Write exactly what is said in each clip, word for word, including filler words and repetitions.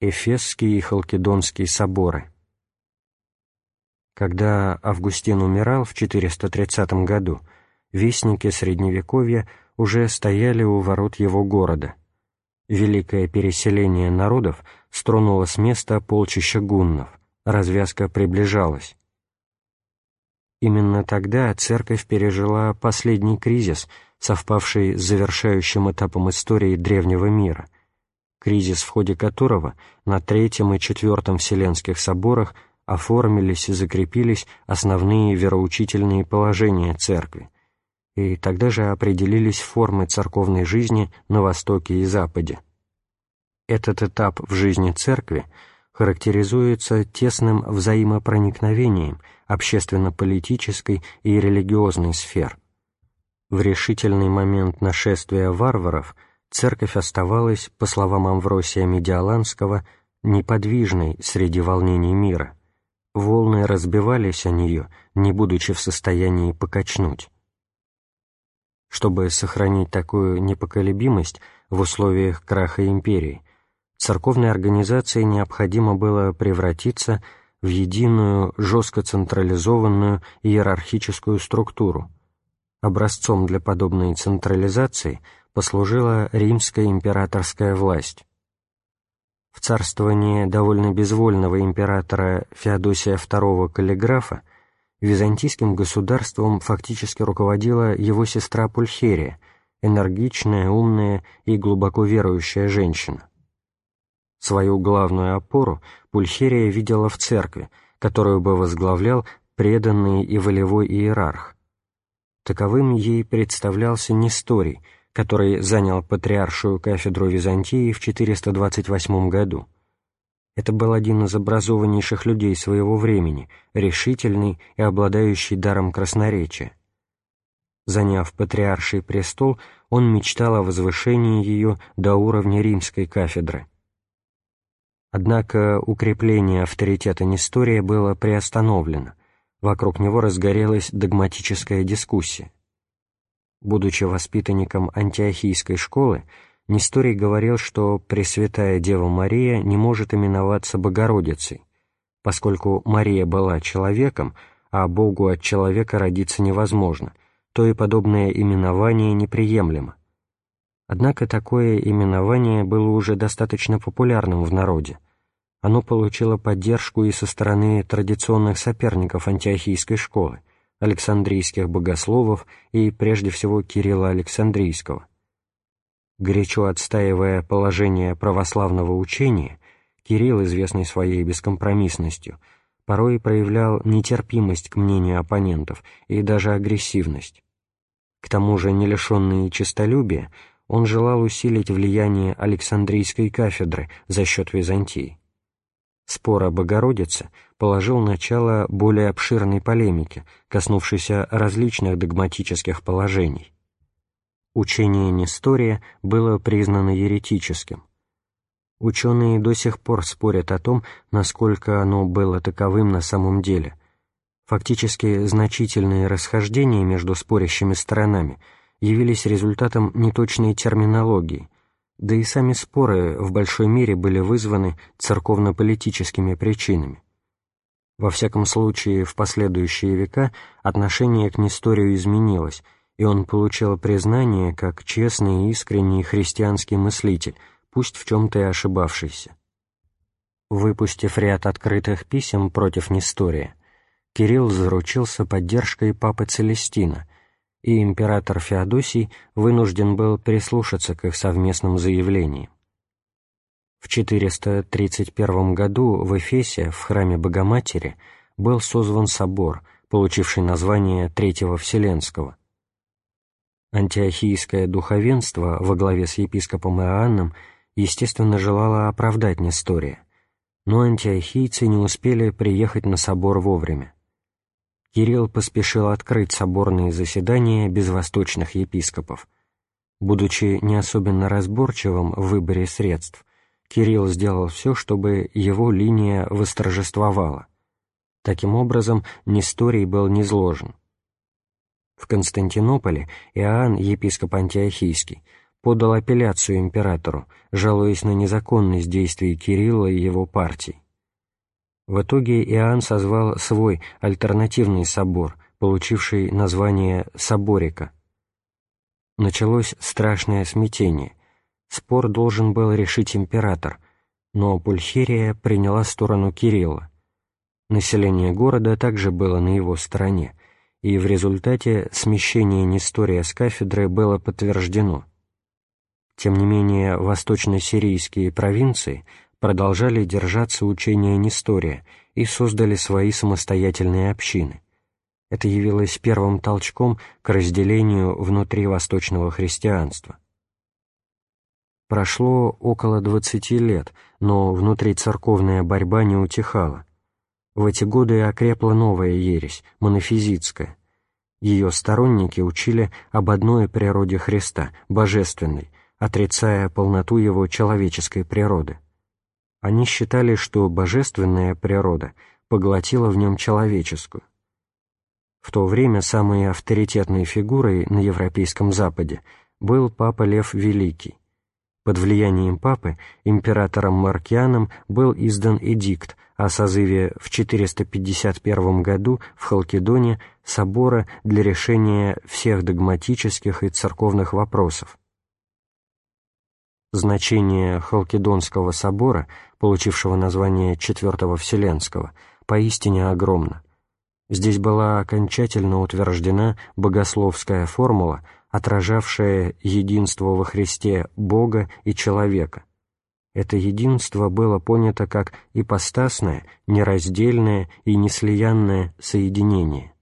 Эфесский и Халкидонский соборы. Когда Августин умирал в четыреста тридцатом году, вестники Средневековья уже стояли у ворот его города. Великое переселение народов стронуло с места полчища гуннов, развязка приближалась. Именно тогда церковь пережила последний кризис, совпавший с завершающим этапом истории древнего мира, кризис, в ходе которого на Третьем и Четвертом Вселенских соборах оформились и закрепились основные вероучительные положения церкви, и тогда же определились формы церковной жизни на Востоке и Западе. Этот этап в жизни церкви характеризуется тесным взаимопроникновением общественно-политической и религиозной сфер. В решительный момент нашествия варваров церковь оставалась, по словам Амвросия Медиаланского, неподвижной среди волнений мира. Волны разбивались о нее, не будучи в состоянии покачнуть. Чтобы сохранить такую непоколебимость в условиях краха империи, церковной организации необходимо было превратиться в единую, жестко централизованную иерархическую структуру. Образцом для подобной централизации послужила римская императорская власть. В царствовании довольно безвольного императора Феодосия второго Каллиграфа византийским государством фактически руководила его сестра Пульхерия, энергичная, умная и глубоко верующая женщина. Свою главную опору Пульхерия видела в церкви, которую бы возглавлял преданный и волевой иерарх. Таковым ей представлялся Несторий, который занял патриаршую кафедру Византии в четыреста двадцать восьмом году. Это был один из образованнейших людей своего времени, решительный и обладающий даром красноречия. Заняв патриарший престол, он мечтал о возвышении ее до уровня римской кафедры. Однако укрепление авторитета Нестория было приостановлено, вокруг него разгорелась догматическая дискуссия. Будучи воспитанником антиохийской школы, Несторий говорил, что Пресвятая Дева Мария не может именоваться Богородицей, поскольку Мария была человеком, а Богу от человека родиться невозможно, то и подобное именование неприемлемо. Однако такое именование было уже достаточно популярным в народе. Оно получило поддержку и со стороны традиционных соперников антиохийской школы, александрийских богословов и, прежде всего, Кирилла Александрийского. Горячо отстаивая положение православного учения, Кирилл, известный своей бескомпромиссностью, порой проявлял нетерпимость к мнению оппонентов и даже агрессивность. К тому же, не лишенный честолюбия, он желал усилить влияние Александрийской кафедры за счет Византии. Спор о Богородице положил начало более обширной полемике, коснувшейся различных догматических положений. Учение Нестория было признано еретическим. Ученые до сих пор спорят о том, насколько оно было таковым на самом деле. Фактически, значительные расхождения между спорящими сторонами явились результатом неточной терминологии, да и сами споры в большой мере были вызваны церковно-политическими причинами. Во всяком случае, в последующие века отношение к Несторию изменилось, и он получил признание как честный и искренний христианский мыслитель, пусть в чем-то и ошибавшийся. Выпустив ряд открытых писем против Нестория, Кирилл заручился поддержкой папы Целестина, и император Феодосий вынужден был прислушаться к их совместным заявлениям. В четыреста тридцать первом году в Эфесе, в храме Богоматери, был созван собор, получивший название Третьего Вселенского. Антиохийское духовенство во главе с епископом Иоанном, естественно, желало оправдать Нестория, но антиохийцы не успели приехать на собор вовремя. Кирилл поспешил открыть соборные заседания без восточных епископов. Будучи не особенно разборчивым в выборе средств, Кирилл сделал все, чтобы его линия восторжествовала. Таким образом, Несторий был низложен. В Константинополе Иоанн, епископ антиохийский, подал апелляцию императору, жалуясь на незаконность действий Кирилла и его партий. В итоге Иоанн созвал свой альтернативный собор, получивший название Соборика. Началось страшное смятение. Спор должен был решить император, но Пульхерия приняла сторону Кирилла. Население города также было на его стороне, и в результате смещение Нестория с кафедры было подтверждено. Тем не менее, восточно-сирийские провинции продолжали держаться учения Нестория и создали свои самостоятельные общины. Это явилось первым толчком к разделению внутри восточного христианства. Прошло около двадцати лет, но внутрицерковная борьба не утихала. В эти годы окрепла новая ересь, монофизитская. Ее сторонники учили об одной природе Христа, божественной, отрицая полноту его человеческой природы. Они считали, что божественная природа поглотила в нем человеческую. В то время самой авторитетной фигурой на Европейском Западе был папа Лев Великий. Под влиянием папы императором Маркианом был издан эдикт о созыве в четыреста пятьдесят первом году в Халкидоне собора для решения всех догматических и церковных вопросов. Значение Халкидонского собора, получившего название Четвертого Вселенского, поистине огромно. Здесь была окончательно утверждена богословская формула, отражавшая единство во Христе Бога и человека. Это единство было понято как ипостасное, нераздельное и неслиянное соединение.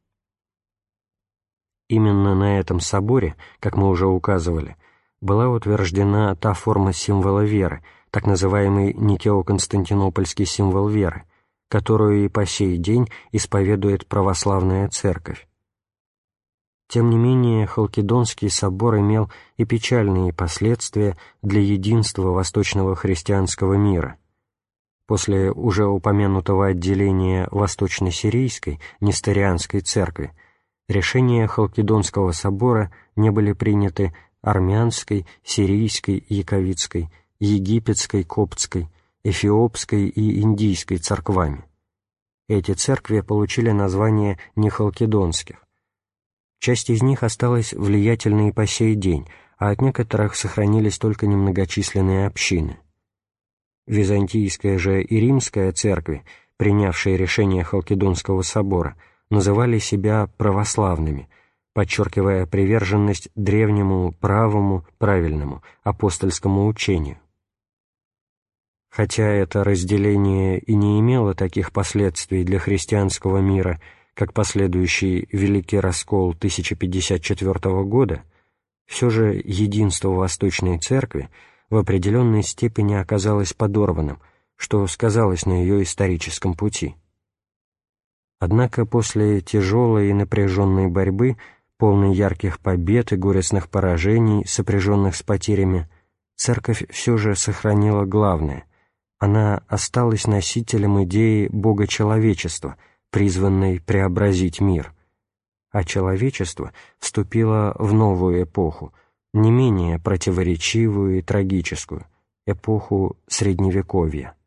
Именно на этом соборе, как мы уже указывали, была утверждена та форма символа веры, так называемый Никео-Константинопольский символ веры, которую и по сей день исповедует православная церковь. Тем не менее, Халкидонский собор имел и печальные последствия для единства восточного христианского мира. После уже упомянутого отделения Восточно-Сирийской, Несторианской церкви, решения Халкидонского собора не были приняты армянской, сирийской, яковитской, египетской, коптской, эфиопской и индийской церквами. Эти церкви получили название нехалкидонских. Часть из них осталась влиятельной по сей день, а от некоторых сохранились только немногочисленные общины. Византийская же и римская церкви, принявшие решение Халкидонского собора, называли себя православными, подчеркивая приверженность древнему, правому, правильному, апостольскому учению. Хотя это разделение и не имело таких последствий для христианского мира, как последующий Великий Раскол тысяча пятьдесят четвёртого года, все же единство Восточной Церкви в определенной степени оказалось подорванным, что сказалось на ее историческом пути. Однако после тяжелой и напряженной борьбы, полной ярких побед и горестных поражений, сопряженных с потерями, Церковь все же сохранила главное — она осталась носителем идеи Бога-человечества, призванной преобразить мир, а человечество вступило в новую эпоху, не менее противоречивую и трагическую, эпоху Средневековья.